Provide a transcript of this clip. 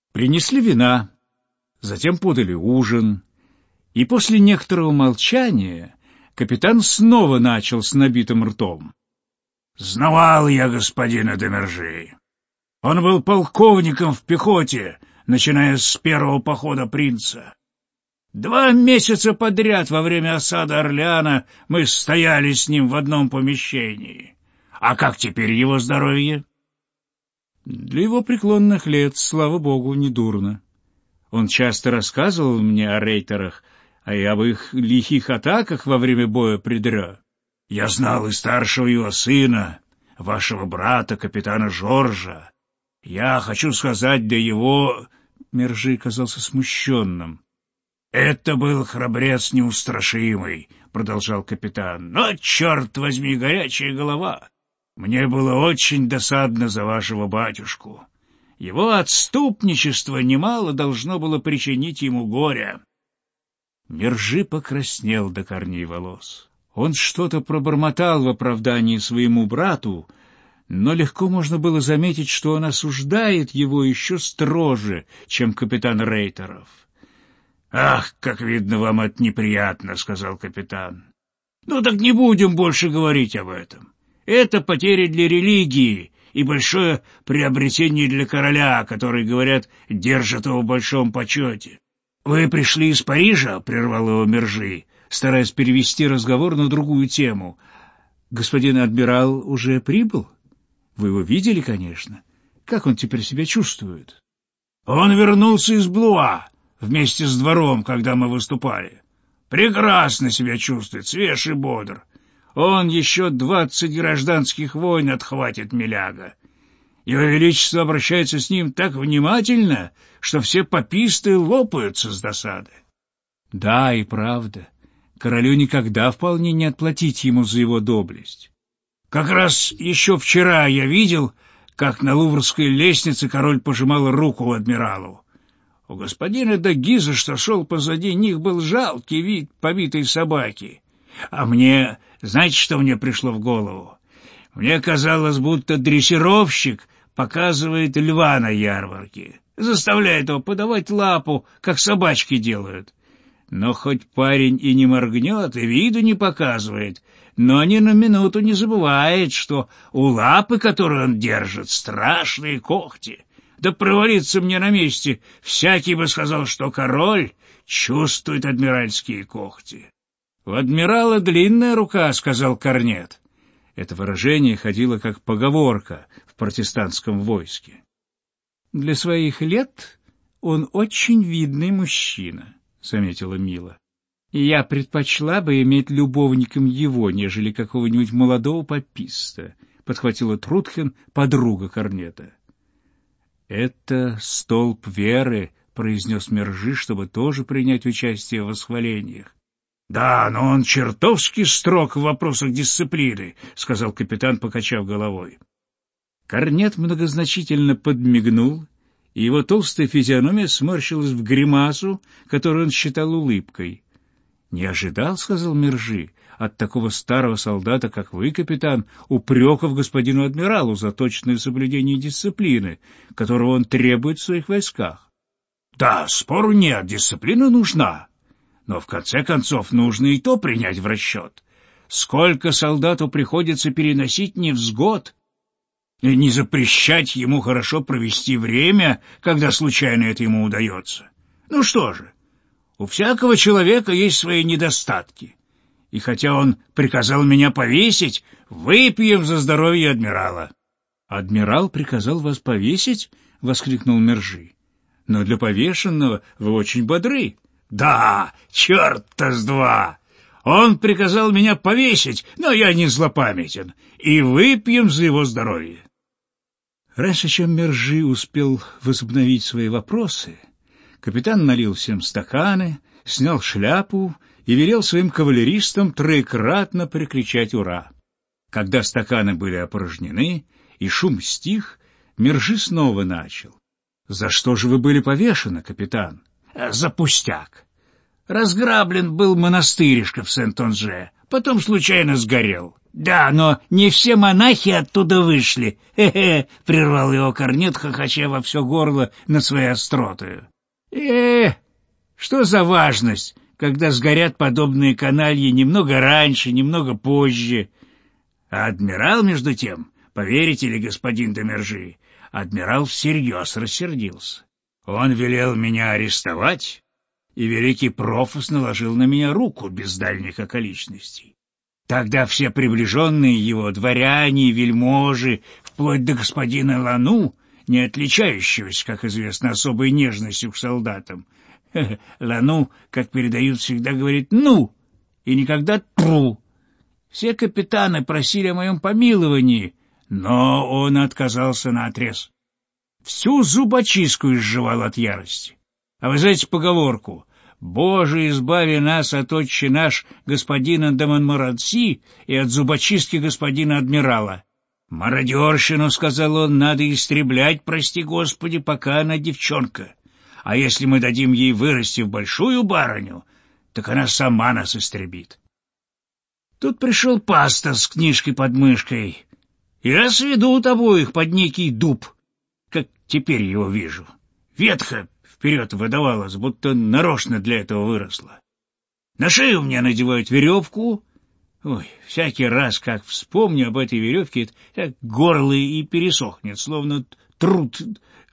Принесли вина, затем подали ужин, и после некоторого молчания капитан снова начал с набитым ртом. «Знавал я господина де Мержи. Он был полковником в пехоте, начиная с первого похода принца. 2 месяца подряд во время осады Орлеана мы стояли с ним в одном помещении. А как теперь его здоровье?» «Для его преклонных лет, слава богу, недурно. Он часто рассказывал мне о рейтерах, а и об их лихих атаках во время боя при Дрё. Я знал и старшего его сына, вашего брата, капитана Жоржа. Я хочу сказать, для его...» Мержи казался смущенным. «Это был храбрец неустрашимый», — продолжал капитан. «Но, черт возьми, горячая голова! Мне было очень досадно за вашего батюшку. Его отступничество немало должно было причинить ему горя». Мержи покраснел до корней волос. Он что-то пробормотал в оправдании своему брату, но легко можно было заметить, что он осуждает его еще строже, чем капитан рейтеров. «Ах, как видно, вам это неприятно», — сказал капитан. «Ну так не будем больше говорить об этом. Это потеря для религии и большое приобретение для короля, который, говорят, держит его в большом почете». «Вы пришли из Парижа?» — прервал его Мержи, стараясь перевести разговор на другую тему. «Господин адмирал уже прибыл? Вы его видели, конечно. Как он теперь себя чувствует?» «Он вернулся из Блуа вместе с двором, когда мы выступали. Прекрасно себя чувствует, свеж и бодр. Он еще 20 гражданских войн отхватит, миляга. Его Величество обращается с ним так внимательно, что все паписты лопаются с досады». «Да, и правда. Королю никогда вполне не отплатить ему за его доблесть. Как раз еще вчера я видел, как на Луврской лестнице король пожимал руку адмиралу. У господина де Гиза, что шел позади них, был жалкий вид побитой собаки. А мне, знаете, что мне пришло в голову? Мне казалось, будто дрессировщик показывает льва на ярмарке, заставляет его подавать лапу, как собачки делают. Но хоть парень и не моргнет, и виду не показывает, но ни на минуту не забывает, что у лапы, которую он держит, страшные когти. Да провалиться мне на месте, всякий бы сказал, что король чувствует адмиральские когти». «У адмирала длинная рука», — сказал Корнет. Это выражение ходило как поговорка в протестантском войске. «Для своих лет он очень видный мужчина», — заметила Мила. «И я предпочла бы иметь любовником его, нежели какого-нибудь молодого паписта», — подхватила Трутхен, подруга Корнета. «Это столб веры», — произнес Мержи, чтобы тоже принять участие в восхвалениях. «Да, но он чертовски строг в вопросах дисциплины», — сказал капитан, покачав головой. Корнет многозначительно подмигнул, и его толстая физиономия сморщилась в гримасу, которую он считал улыбкой. «Не ожидал, — сказал Мержи, — от такого старого солдата, как вы, капитан, упреков господину адмиралу за точное соблюдение дисциплины, которого он требует в своих войсках». «Да, спору нет, дисциплина нужна. Но в конце концов нужно и то принять в расчет. Сколько солдату приходится переносить невзгод, и не запрещать ему хорошо провести время, когда случайно это ему удается. Ну что же, у всякого человека есть свои недостатки. И хотя он приказал меня повесить, выпьем за здоровье адмирала». «Адмирал приказал вас повесить?» — воскликнул Мержи. «Но для повешенного вы очень бодры». «Да, черта с два! Он приказал меня повесить, но я не злопамятен, и выпьем за его здоровье». Раньше, чем Мержи успел возобновить свои вопросы, капитан налил всем стаканы, снял шляпу и велел своим кавалеристам троекратно прикричать «Ура!». Когда стаканы были опорожнены и шум стих, Мержи снова начал. «За что же вы были повешены, капитан?» «За пустяк. Разграблен был монастыришко в Сент-Онже, потом случайно сгорел. Да, но не все монахи оттуда вышли. Хе-хе, прервал его Корнет, хохоча во все горло на свои остроты. Что за важность, когда сгорят подобные канальи немного раньше, немного позже? А адмирал, между тем, поверите ли, господин де Мержи, адмирал всерьез рассердился. Он велел меня арестовать, и великий Профус наложил на меня руку без дальних околичностей. Тогда все приближенные его, дворяне и вельможи, вплоть до господина Лану, не отличающегося, как известно, особой нежностью к солдатам, Лану, как передают, всегда говорит «ну» и никогда «тру». Все капитаны просили о моем помиловании, но он отказался наотрез. Всю зубочистку изживал от ярости. А вы знаете поговорку «Боже, избави нас от отче наш господина де Монморанси и от зубочистки господина адмирала». «Мародерщину, — сказал он, — надо истреблять, прости Господи, пока она девчонка. А если мы дадим ей вырасти в большую барыню, так она сама нас истребит». Тут пришел пастор с книжкой под мышкой, и раз ведут обоих под некий дуб, как теперь его вижу. Ветха вперед выдавалась, будто нарочно для этого выросла. На шею мне надевают веревку. Ой, всякий раз, как вспомню об этой веревке, так горло и пересохнет, словно труд